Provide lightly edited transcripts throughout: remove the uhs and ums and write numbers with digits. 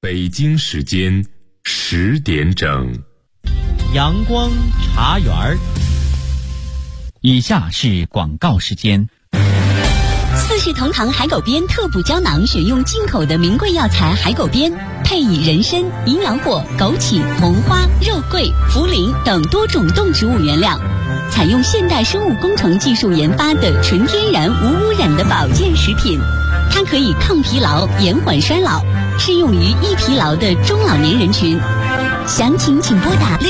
北京时间10点整， 阳光茶园儿。 以下是广告时间。 四世同堂海狗鞭特补胶囊，选用进口的名贵药材海狗鞭，配以人参、银耳果、枸杞、蒙花、肉桂、茯苓等多种动植物原料，采用现代生物工程技术研发的纯天然无污染的保健食品。它可以抗疲劳、延缓衰老，适用于易疲劳的中老年人群。详情请拨打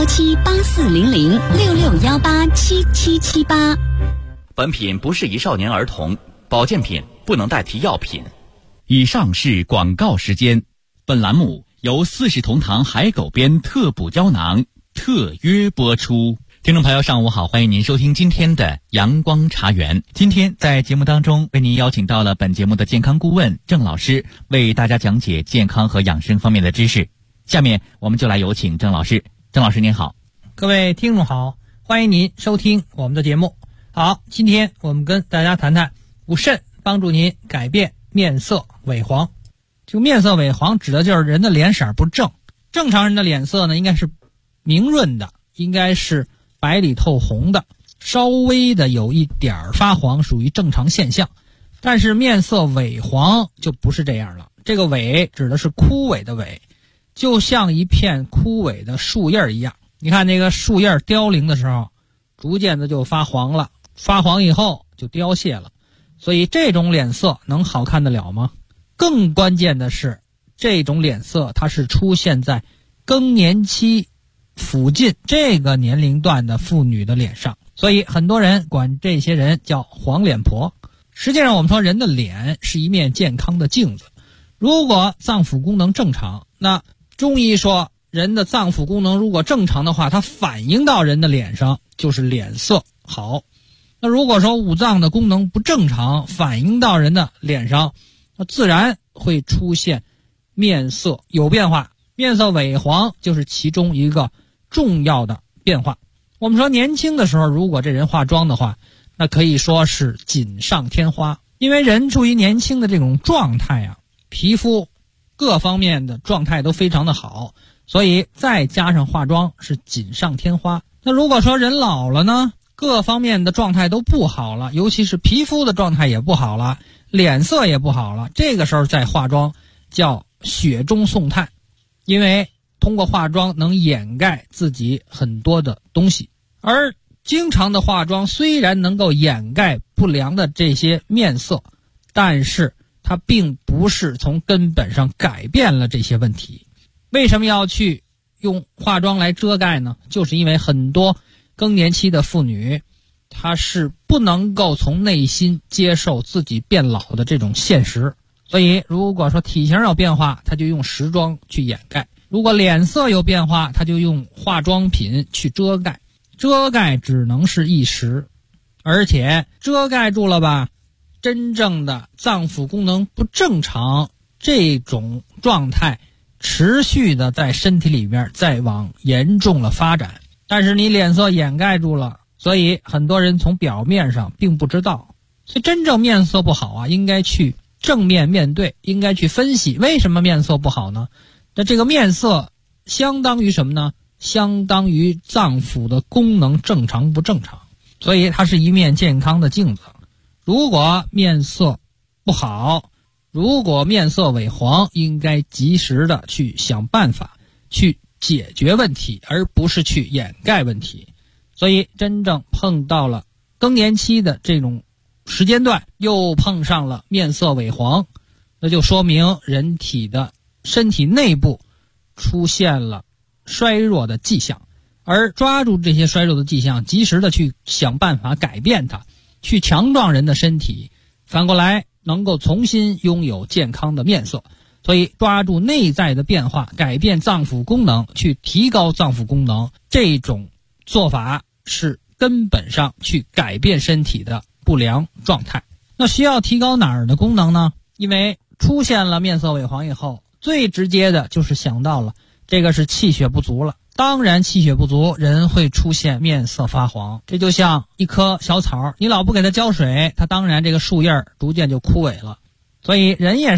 6617840066187778。 本品不适宜少年儿童，保健品不能代替药品。 以上是广告时间。本栏目由四世同堂海狗鞭特补胶囊特约播出。听众朋友上午好，欢迎您收听今天的阳光茶园。今天在节目当中为您邀请到了本节目的健康顾问郑老师，为大家讲解健康和养生方面的知识。下面我们就来有请郑老师。郑老师您好。 各位听众好，欢迎您收听我们的节目。好，今天我们跟大家谈谈补肾，帮助您改变面色萎黄。这个面色萎黄指的就是人的脸色不正，正常人的脸色呢应该是明润的，应该是白里透红的，稍微的有一点发黄属于正常现象。但是面色萎黄就不是这样了，这个萎指的是枯萎的萎，就像一片枯萎的树叶一样。你看那个树叶凋零的时候，逐渐的就发黄了，发黄以后就凋谢了。所以这种脸色能好看得了吗？更关键的是，这种脸色它是出现在更年期附近这个年龄段的妇女的脸上，所以很多人管这些人叫黄脸婆。实际上我们说人的脸是一面健康的镜子，如果脏腑功能正常，那中医说人的脏腑功能如果正常的话，它反映到人的脸上就是脸色好。那如果说五脏的功能不正常，反映到人的脸上，那自然会出现面色有变化。面色萎黄就是其中一个重要的变化。我们说年轻的时候，如果这人化妆的话，那可以说是锦上添花。因为人处于年轻的这种状态啊，皮肤各方面的状态都非常的好，所以再加上化妆是锦上添花。那如果说人老了呢，各方面的状态都不好了，尤其是皮肤的状态也不好了，脸色也不好了，这个时候再化妆叫雪中送炭。因为通过化妆能掩盖自己很多的东西，而经常的化妆虽然能够掩盖不良的这些面色，但是它并不是从根本上改变了这些问题。为什么要去用化妆来遮盖呢？就是因为很多更年期的妇女，她是不能够从内心接受自己变老的这种现实，所以如果说体型有变化，她就用时装去掩盖；如果脸色有变化，她就用化妆品去遮盖。遮盖只能是一时，而且遮盖住了吧，真正的脏腑功能不正常这种状态持续的在身体里面再往严重了发展。但是你脸色掩盖住了，所以很多人从表面上并不知道。所以真正面色不好啊，应该去正面面对，应该去分析为什么面色不好呢？那这个面色相当于什么呢？相当于脏腑的功能正常不正常，所以它是一面健康的镜子。如果面色不好，如果面色萎黄，应该及时的去想办法去解决问题，而不是去掩盖问题。所以真正碰到了更年期的这种时间段，又碰上了面色萎黄，那就说明人体的身体内部出现了衰弱的迹象，而抓住这些衰弱的迹象，及时的去想办法改变它，去强壮人的身体，反过来能够重新拥有健康的面色。所以抓住内在的变化，改变脏腑功能，去提高脏腑功能，这种做法是根本上去改变身体的不良状态。那需要提高哪儿的功能呢？因为出现了面色萎黄以后，最直接的就是想到了这个是气血不足了。当然气血不足，人会出现面色发黄。这就像一棵小草，你老不给它浇水，它当然这个树叶逐渐就枯萎了。所以人也是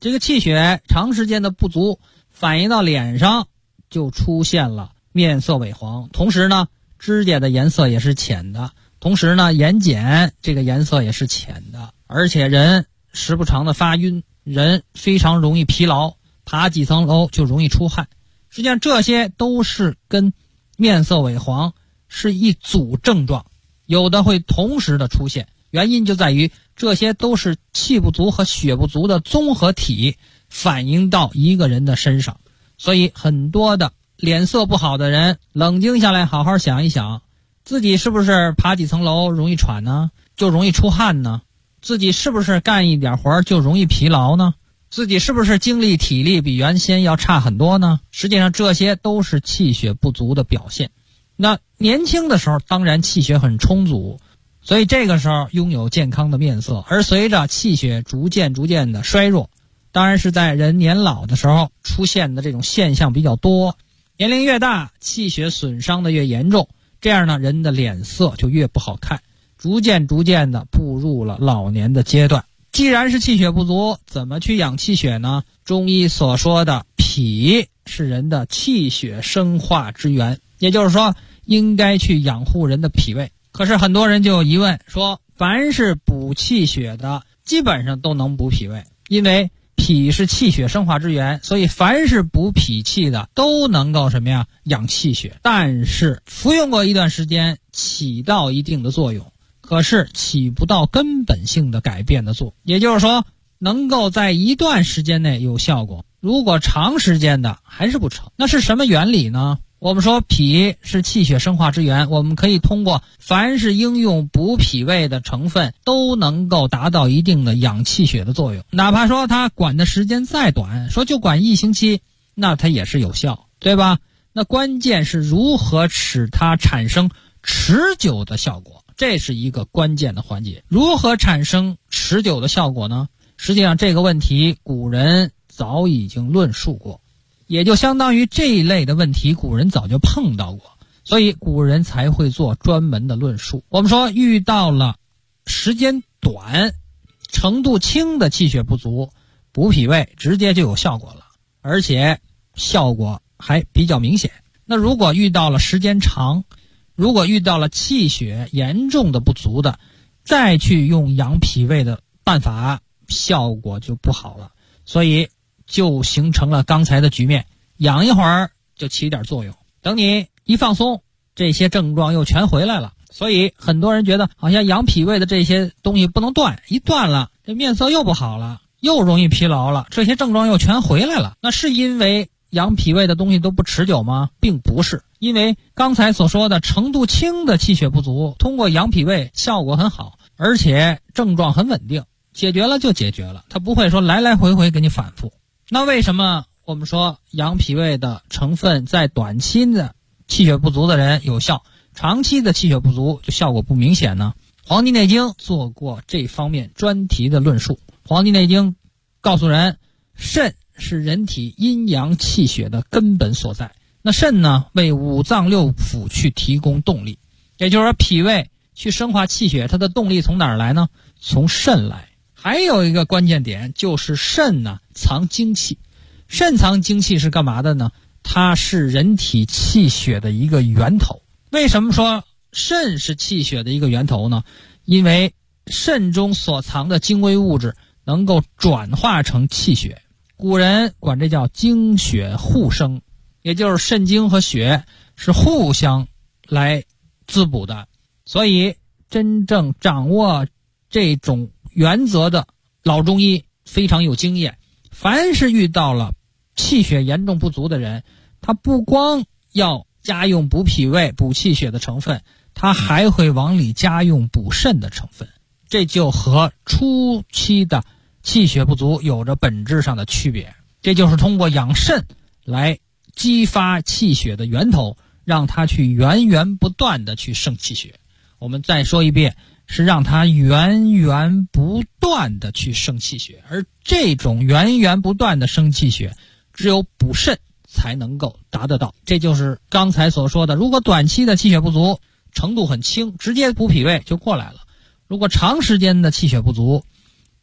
这个气血长时间的不足反映到脸上，就出现了面色萎黄，同时呢指甲的颜色也是浅的，同时呢眼睑这个颜色也是浅的，而且人时不常的发晕，人非常容易疲劳，爬几层楼就容易出汗。实际上这些都是跟面色萎黄是一组症状，有的会同时的出现，原因就在于这些都是气不足和血不足的综合体反映到一个人的身上。所以很多的脸色不好的人，冷静下来好好想一想，自己是不是爬几层楼容易喘呢？就容易出汗呢？自己是不是干一点活就容易疲劳呢？自己是不是精力体力比原先要差很多呢？实际上这些都是气血不足的表现。那年轻的时候当然气血很充足，所以这个时候拥有健康的面色，而随着气血逐渐的衰弱，当然是在人年老的时候出现的这种现象比较多。年龄越大，气血损伤的越严重，这样呢人的脸色就越不好看，逐渐的步入了老年的阶段。既然是气血不足，怎么去养气血呢？中医所说的脾是人的气血生化之源，也就是说应该去养护人的脾胃。可是很多人就有疑问，说凡是补气血的基本上都能补脾胃，因为脾是气血生化之源，所以凡是补脾气的都能够什么呀？养气血。但是服用过一段时间起到一定的作用，可是起不到根本性的改变的作用，也就是说能够在一段时间内有效果，如果长时间的还是不成。那是什么原理呢？我们说脾是气血生化之源，我们可以通过凡是应用补脾胃的成分都能够达到一定的养气血的作用，哪怕说它管的时间再短，说就管1星期，那它也是有效，对吧？那关键是如何使它产生持久的效果，这是一个关键的环节。如何产生持久的效果呢？实际上这个问题古人早已经论述过，也就相当于这一类的问题古人早就碰到过，所以古人才会做专门的论述。我们说遇到了时间短程度轻的气血不足，补脾胃直接就有效果了，而且效果还比较明显。那如果遇到了时间长，如果遇到了气血严重的不足的，再去用养脾胃的办法，效果就不好了。所以就形成了刚才的局面，养一会儿就起点作用，等你一放松，这些症状又全回来了。所以很多人觉得好像养脾胃的这些东西不能断，一断了这面色又不好了，又容易疲劳了，这些症状又全回来了。那是因为养脾胃的东西都不持久吗？并不是，因为刚才所说的程度轻的气血不足，通过养脾胃效果很好，而且症状很稳定，解决了就解决了，它不会说来来回回给你反复。那为什么我们说养脾胃的成分在短期的气血不足的人有效，长期的气血不足就效果不明显呢？黄帝内经做过这方面专题的论述。黄帝内经告诉人，肾是人体阴阳气血的根本所在。那肾呢，为五脏六腑去提供动力，也就是说脾胃去生化气血，它的动力从哪儿来呢？从肾来。还有一个关键点，就是肾呢藏精气。肾藏精气是干嘛的呢？它是人体气血的一个源头。为什么说肾是气血的一个源头呢？因为肾中所藏的精微物质能够转化成气血，古人管这叫精血互生，也就是肾精和血是互相来滋补的。所以真正掌握这种原则的老中医非常有经验，凡是遇到了气血严重不足的人，他不光要加用补脾胃补气血的成分，他还会往里加用补肾的成分，这就和初期的气血不足有着本质上的区别。这就是通过养肾来激发气血的源头，让它去源不断的去生气血。我们再说一遍，是让它源不断的去生气血，而这种源不断的生气血，只有补肾才能够达得到。这就是刚才所说的，如果短期的气血不足程度很轻，直接补脾胃就过来了；如果长时间的气血不足，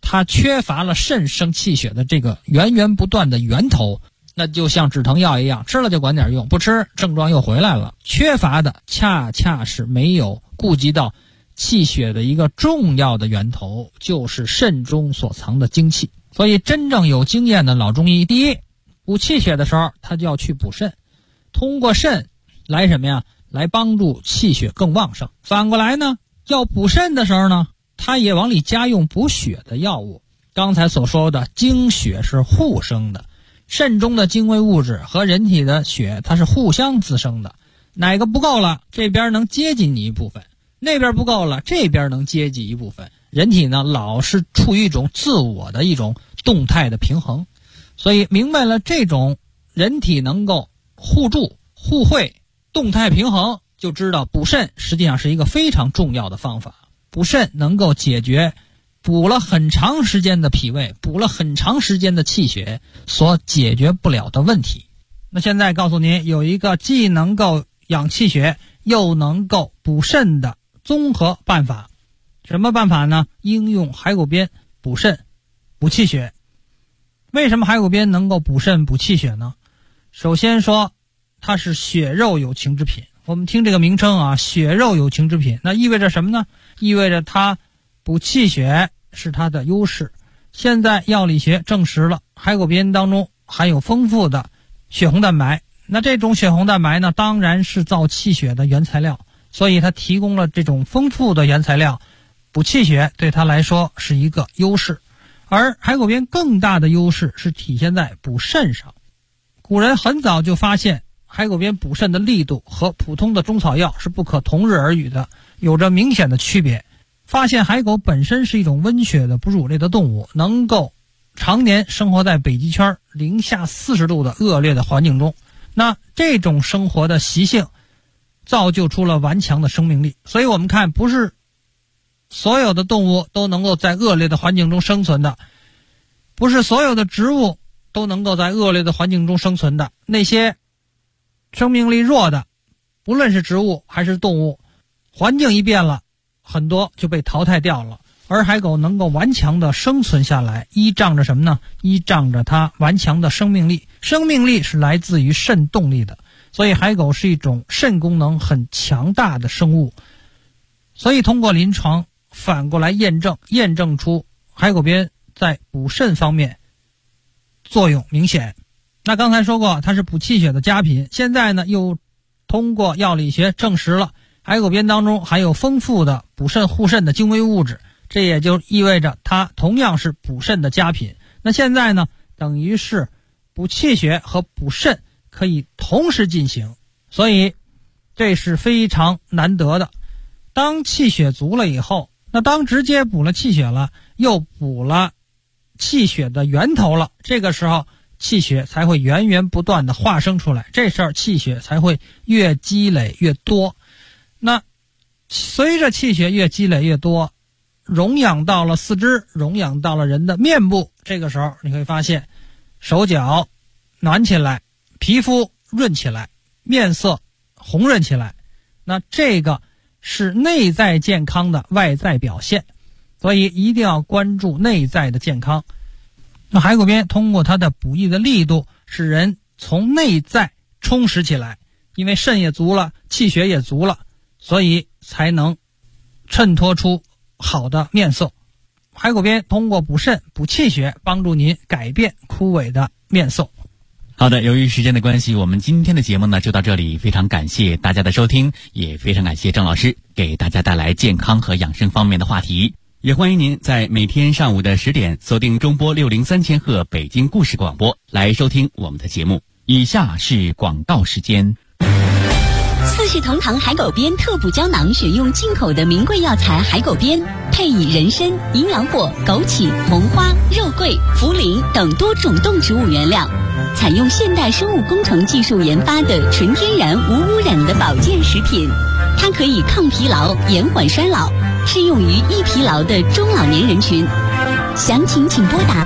它缺乏了肾生气血的这个源源不断的源头，那就像止疼药一样，吃了就管点用，不吃症状又回来了。缺乏的恰恰是没有顾及到气血的一个重要的源头，就是肾中所藏的精气。所以真正有经验的老中医，第一，补气血的时候他就要去补肾，通过肾来什么呀？来帮助气血更旺盛。反过来呢，要补肾的时候呢，他也往里加用补血的药物。刚才所说的精血是互生的，肾中的精微物质和人体的血它是互相滋生的，哪个不够了，这边能接济你一部分，那边不够了，这边能接济一部分。人体呢老是处于一种自我的一种动态的平衡，所以明白了这种人体能够互助互惠动态平衡，就知道补肾实际上是一个非常重要的方法。补肾能够解决补了很长时间的脾胃，补了很长时间的气血所解决不了的问题。那现在告诉您，有一个既能够养气血又能够补肾的综合办法。什么办法呢？应用海狗鞭补肾补气血。为什么海狗鞭能够补肾补气血呢？首先说它是血肉有情之品。我们听这个名称啊，血肉有情之品，那意味着什么呢？意味着它补气血是它的优势。现在药理学证实了，海狗鞭当中含有丰富的血红蛋白，那这种血红蛋白呢，当然是造气血的原材料，所以它提供了这种丰富的原材料，补气血对它来说是一个优势。而海狗鞭更大的优势是体现在补肾上。古人很早就发现海狗鞭补肾的力度和普通的中草药是不可同日而语的，有着明显的区别。发现海狗本身是一种温血的哺乳类的动物，能够常年生活在北极圈零下40度的恶劣的环境中，那这种生活的习性造就出了顽强的生命力。所以我们看，不是所有的动物都能够在恶劣的环境中生存的，不是所有的植物都能够在恶劣的环境中生存的。那些生命力弱的，不论是植物还是动物，环境一变了，很多就被淘汰掉了。而海狗能够顽强的生存下来，依仗着什么呢？依仗着它顽强的生命力。生命力是来自于肾动力的，所以海狗是一种肾功能很强大的生物。所以通过临床反过来验证出海狗鞭在补肾方面作用明显。那刚才说过它是补气血的佳品，现在呢又通过药理学证实了海狗鞭当中含有丰富的补肾护肾的精微物质，这也就意味着它同样是补肾的佳品。那现在呢，等于是补气血和补肾可以同时进行，所以这是非常难得的。当气血足了以后，那当直接补了气血了，又补了气血的源头了，这个时候气血才会源源不断的化生出来，这时候气血才会越积累越多。那随着气血越积累越多，荣养到了四肢，荣养到了人的面部，这个时候你会发现手脚暖起来，皮肤润起来，面色红润起来，那这个是内在健康的外在表现，所以一定要关注内在的健康。那海狗鞭通过它的补益的力度，使人从内在充实起来，因为肾也足了，气血也足了，所以才能衬托出好的面色。海狗鞭通过补肾补气血，帮助您改变枯萎的面色。 好的，由于时间的关系，我们今天的节目呢就到这里，非常感谢大家的收听，也非常感谢郑老师给大家带来健康和养生方面的话题。也欢迎您在每天上午的10点锁定中波603千赫北京故事广播来收听我们的节目。以下是广告时间。 四世同堂海狗鞭特补胶囊选用进口的名贵药材海狗鞭，配以人参、银耳果、枸杞、蒙花、肉桂、茯苓等多种动植物原料，采用现代生物工程技术研发的纯天然无污染的保健食品。它可以抗疲劳、延缓衰老，适用于易疲劳的中老年人群。详情请拨打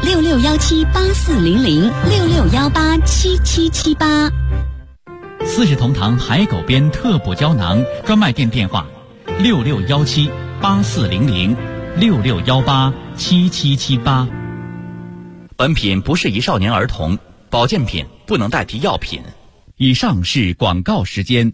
66178400 66187778。 四世同堂海狗鞭特补胶囊专卖店电话：66178400 6618 7778。 本品不适宜少年儿童，保健品不能代替药品。 以上是广告时间。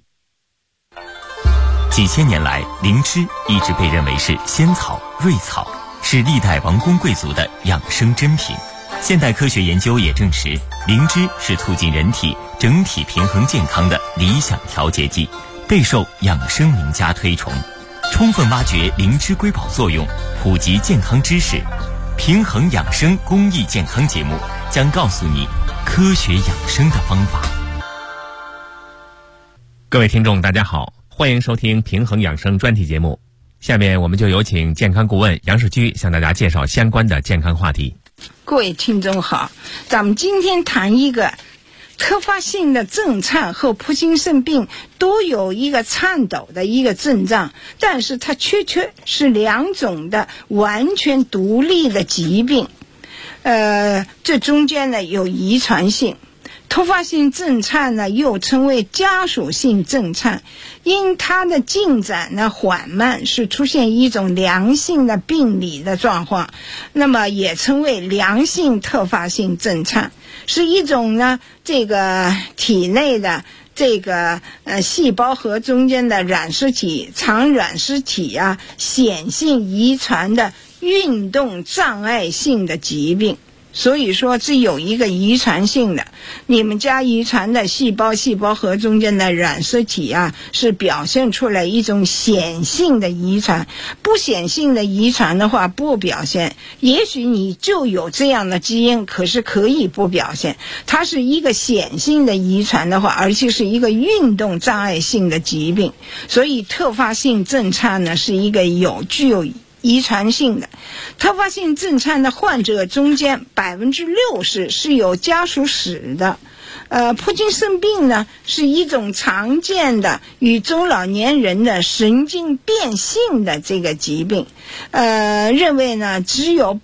几千年来，灵芝一直被认为是仙草、瑞草，是历代王公贵族的养生珍品。现代科学研究也证实，灵芝是促进人体整体平衡健康的理想调节剂，备受养生名家推崇。充分挖掘灵芝瑰宝作用，普及健康知识，平衡养生公益健康节目将告诉你科学养生的方法。 各位听众大家好，欢迎收听平衡养生专题节目。下面我们就有请健康顾问杨世居向大家介绍相关的健康话题。 各位听众好，咱们今天谈一个突发性的震颤和帕金森病都有一个颤抖的一个症状，但是它确是两种的完全独立的疾病，这中间呢有遗传性。突发性震颤呢又称为家属性震颤，因它的进展呢缓慢，是出现一种良性的病理的状况，那么也称为良性突发性震颤，是一种呢这个体内的这个细胞核中间的染色体肠染色体啊显性遗传的运动障碍性的疾病。所以说这有一个遗传性的，你们家遗传的细胞核中间的染色体啊是表现出来一种显性的遗传，不显性的遗传的话不表现，也许你就有这样的基因，可是可以不表现。它是一个显性的遗传的话，而且是一个运动障碍性的疾病，所以突发性震颤呢是一个具有遗传性的。突发性震颤的患者中间60%是有家属史的。帕金森病呢是一种常见的与中老年人的神经变性的这个疾病，认为呢只有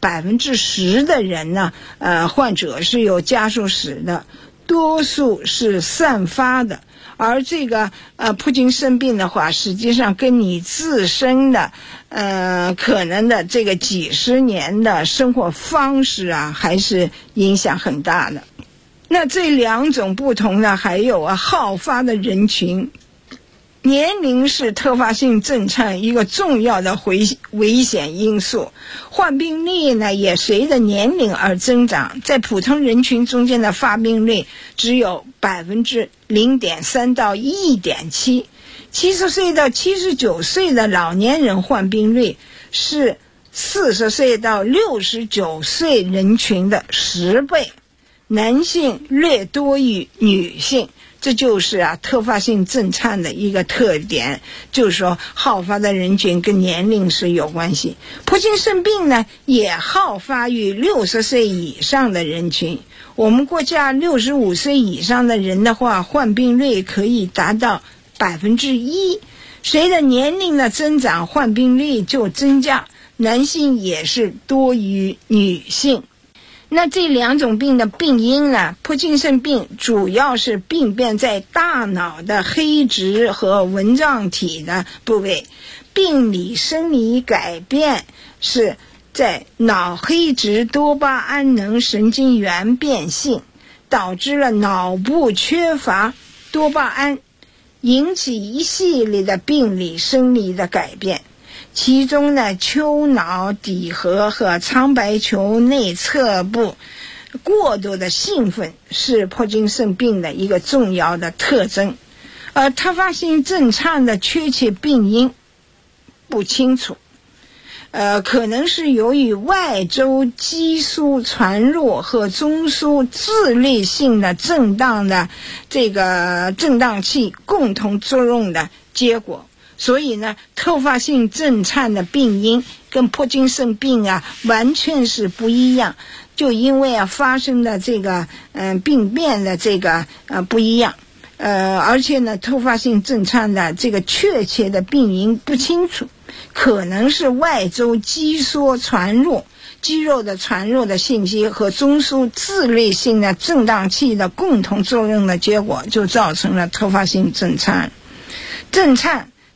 10%的人呢患者是有家属史的，多数是散发的。而这个帕金森病的话，实际上跟你自身的可能的这个几十年的生活方式啊，还是影响很大的。那这两种不同的还有好发的人群。年龄是突发性震颤一个重要的危险因素，患病率呢也随着年龄而增长，在普通人群中间的发病率只有0.3%到1.7%， 70岁到79岁的老年人患病率是40岁到69岁人群的10倍，男性略多于女性。这就是突发性震颤的一个特点，就是说好发的人群跟年龄是有关系。帕金森病呢也好发于60岁以上的人群，我们国家65岁以上的人的话，患病率可以达到1%，随着年龄的增长，患病率就增加，男性也是多于女性。那这两种病的病因呢，帕金森病主要是病变在大脑的黑质和纹状体的部位，病理生理改变是在脑黑质多巴胺能神经元变性，导致了脑部缺乏多巴胺，引起一系列的病理生理的改变。其中呢，丘脑底核和苍白球内侧部过度的兴奋是帕金森病的一个重要的特征。突发性震颤的确切病因不清楚，可能是由于外周激素传入和中枢自律性的震荡的这个振荡器共同作用的结果。所以呢，突发性震颤的病因跟帕金森病完全是不一样，就因为发生的这个病变的这个不一样，而且呢，突发性震颤的这个确切的病因不清楚，可能是外周激素传入肌肉的传入的信息和中枢自律性的振荡器的共同作用的结果，就造成了突发性震颤。震颤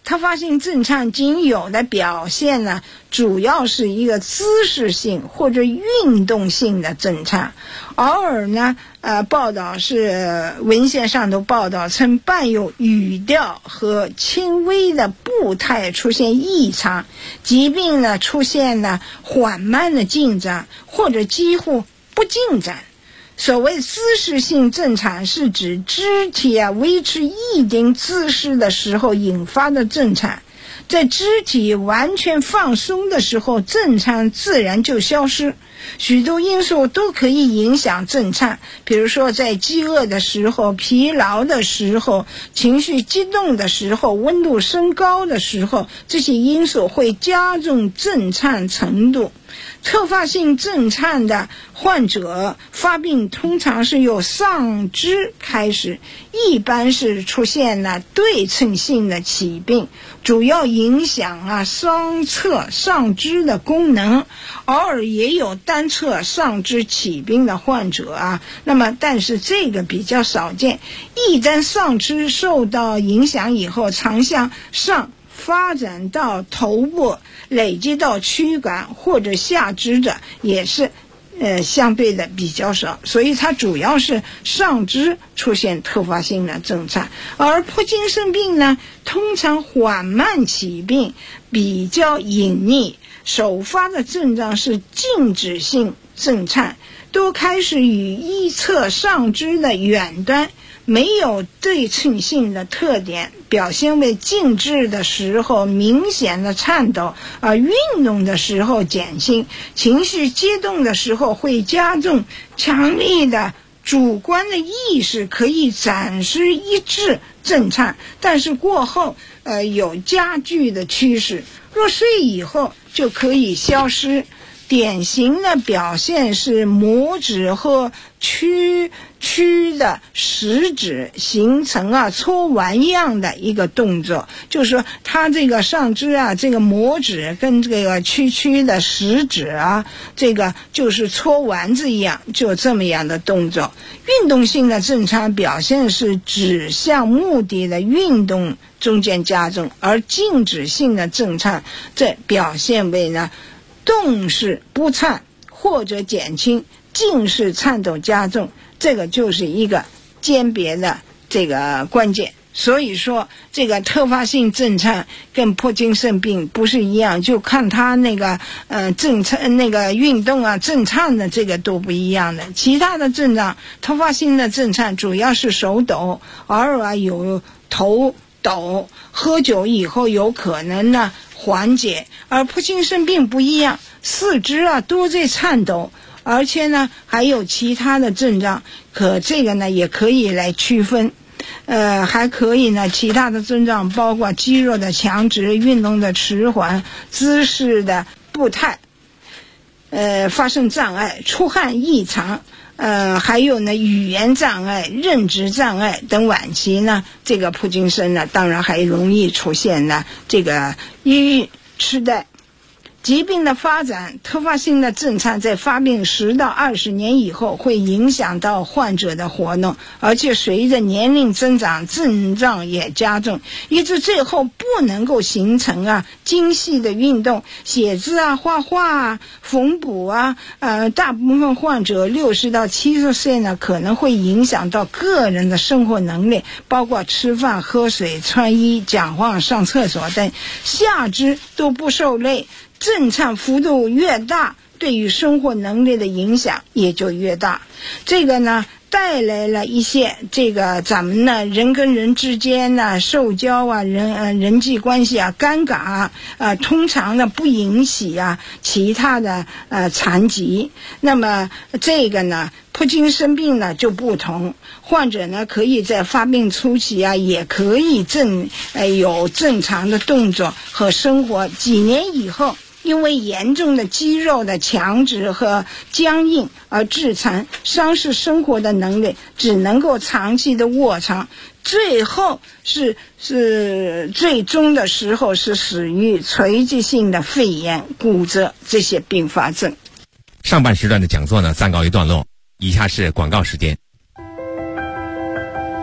特发性震颤仅有的表现呢，主要是一个姿势性或者运动性的震颤，偶尔呢，报道是文献上都报道称伴有语调和轻微的步态出现异常，疾病呢出现了缓慢的进展或者几乎不进展。所谓姿势性震颤是指肢体维持一定姿势的时候引发的震颤，在肢体完全放松的时候，震颤自然就消失。许多因素都可以影响震颤，比如说在饥饿的时候、疲劳的时候、情绪激动的时候、温度升高的时候，这些因素会加重震颤程度。特发性震颤的患者发病通常是由上肢开始，一般是出现了对称性的起病，主要影响双侧上肢的功能，偶尔也有单侧上肢起病的患者那么但是这个比较少见。一旦上肢受到影响以后，常向上发展到头部，累积到躯干或者下肢的也是相对的比较少，所以它主要是上肢出现特发性的震颤。而帕金森病呢，通常缓慢起病，比较隐匿，首发的症状是静止性震颤，都开始于一侧上肢的远端，没有对称性的特点，表现为静止的时候明显的颤抖，而运动的时候减轻，情绪激动的时候会加重，强烈的主观的意识可以暂时抑制震颤，但是过后有加剧的趋势，入睡以后就可以消失。典型的表现是拇指和屈的食指形成搓丸样的一个动作，就是说它这个上肢这个拇指跟这个屈的食指这个就是搓丸子一样，就这么样的动作。运动性的震颤表现是指向目的的运动中间加重，而静止性的震颤这表现为呢动式不颤或者减轻，静式颤抖加重，这个就是一个鉴别的这个关键。所以说这个特发性震颤跟帕金森病不是一样，就看他那个震颤那个运动震颤的这个都不一样的。其他的症状，特发性的震颤主要是手抖，偶尔有头抖，喝酒以后有可能呢缓解。而帕金森病不一样，四肢都在颤抖，而且呢还有其他的症状，这个呢也可以来区分。还可以呢，其他的症状包括肌肉的强直、运动的迟缓、姿势的步态发生障碍、出汗异常，还有呢语言障碍、认知障碍等。晚期呢，这个帕金森呢，当然还容易出现呢这个抑郁、痴呆。疾病的发展，特发性的震颤在发病10到20年以后会影响到患者的活动，而且随着年龄增长，症状也加重，以致最后不能够形成精细的运动，写字画画缝补大部分患者60到70岁呢，可能会影响到个人的生活能力，包括吃饭、喝水、穿衣、讲话、上厕所等，下肢都不受累。震颤幅度越大，对于生活能力的影响也就越大。这个呢带来了一些这个咱们呢人跟人之间呢社交人际关系尴尬通常呢不引起其他的残疾。那么这个呢帕金森病呢就不同，患者呢可以在发病初期也可以有正常的动作和生活，几年以后因为严重的肌肉的强直和僵硬而致残，丧失生活的能力，只能够长期的卧床，最后是最终的时候是死于垂直性的肺炎、骨折这些并发症。 上半时段的讲座呢暂告一段落，以下是广告时间。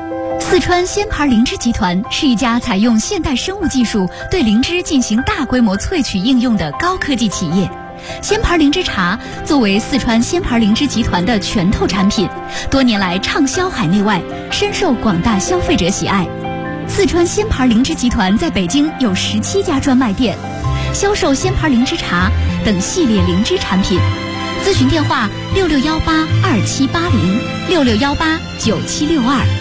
四川鲜牌灵芝集团是一家采用现代生物技术对灵芝进行大规模萃取应用的高科技企业。鲜牌灵芝茶作为四川鲜牌灵芝集团的拳头产品，多年来畅销海内外，深受广大消费者喜爱。四川鲜牌灵芝集团在北京有17家专卖店，销售鲜牌灵芝茶等系列灵芝产品。咨询电话66182780，66189762。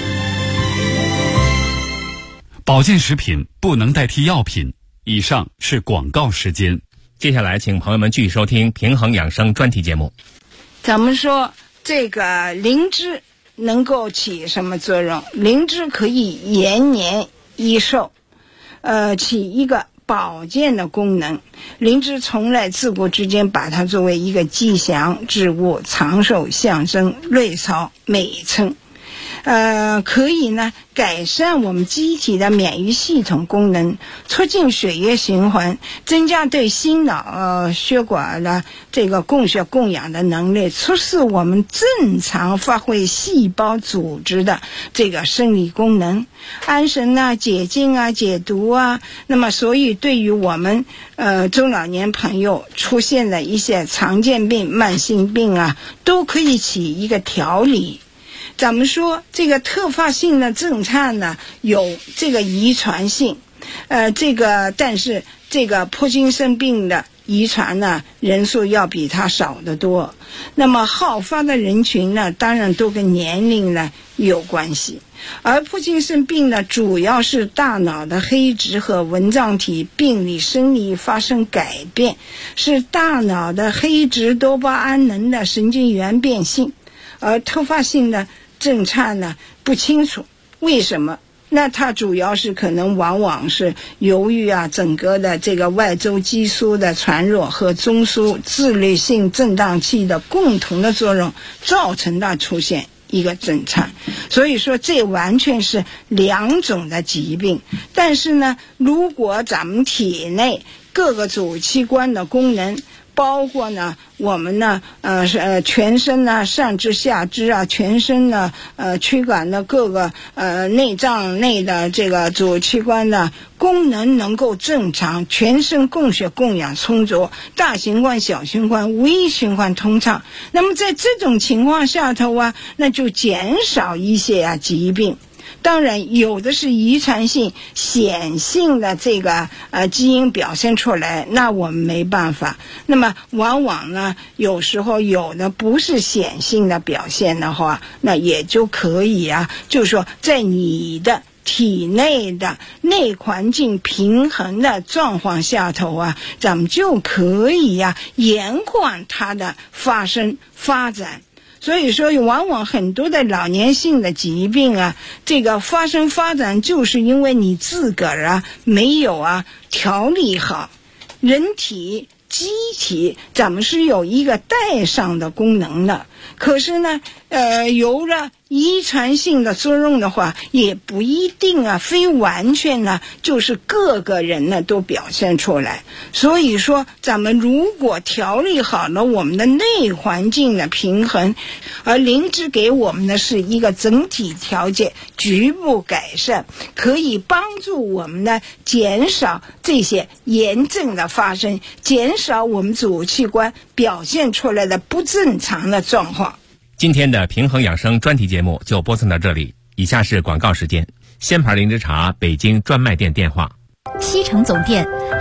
保健食品不能代替药品。以上是广告时间。 接下来请朋友们继续收听平衡养生专题节目。 咱们说这个灵芝能够起什么作用？灵芝可以延年益寿，起一个保健的功能。灵芝从来自古至今把它作为一个吉祥之物、长寿象征、瑞草美称。可以呢改善我们机体的免疫系统功能，促进血液循环，增加对心脑血管的这个供血供氧的能力，促使我们正常发挥细胞组织的这个生理功能，安神啊、解痉啊、解毒啊。那么所以对于我们中老年朋友出现的一些常见病、慢性病啊，都可以起一个调理。咱们说这个特发性的震颤呢，有这个遗传性，但是这个帕金森病的遗传呢人数要比它少得多。那么好发的人群呢，当然都跟年龄呢有关系。而帕金森病呢，主要是大脑的黑质和纹状体病理生理发生改变，是大脑的黑质多巴胺能的神经元变性。而突发性的震颤呢不清楚为什么，那它主要是可能往往是由于整个的这个外周激素的传弱和中枢自律性振荡器的共同的作用，造成的出现一个震颤。所以说这完全是两种的疾病。但是呢，如果咱们体内各个主器官的功能，包括呢我们呢全身呢上肢下肢啊，全身呢躯干的各个内脏内的这个主器官的功能能够正常，全身供血供氧充足，大循环小循环微循环通畅。那么在这种情况下头那就减少一些疾病。当然有的是遗传性显性的这个基因表现出来，那我们没办法。那么往往呢有时候有的不是显性的表现的话，那也就可以就是说在你的体内的内环境平衡的状况下头咱们就可以延缓它的发生发展。所以说往往很多的老年性的疾病这个发生发展就是因为你自个儿没有调理好。人体机体咱们是有一个代偿的功能的，可是呢有了遗传性的作用的话，也不一定非完全呢就是各个人呢都表现出来。所以说咱们如果调理好了我们的内环境的平衡，而灵芝给我们的是一个整体调节，局部改善，可以帮助我们呢减少这些炎症的发生，减少我们主器官表现出来的不正常的状况。 今天的平衡养生专题节目就播送到这里，以下是广告时间。鲜牌灵芝茶北京专卖店电话： 西城总店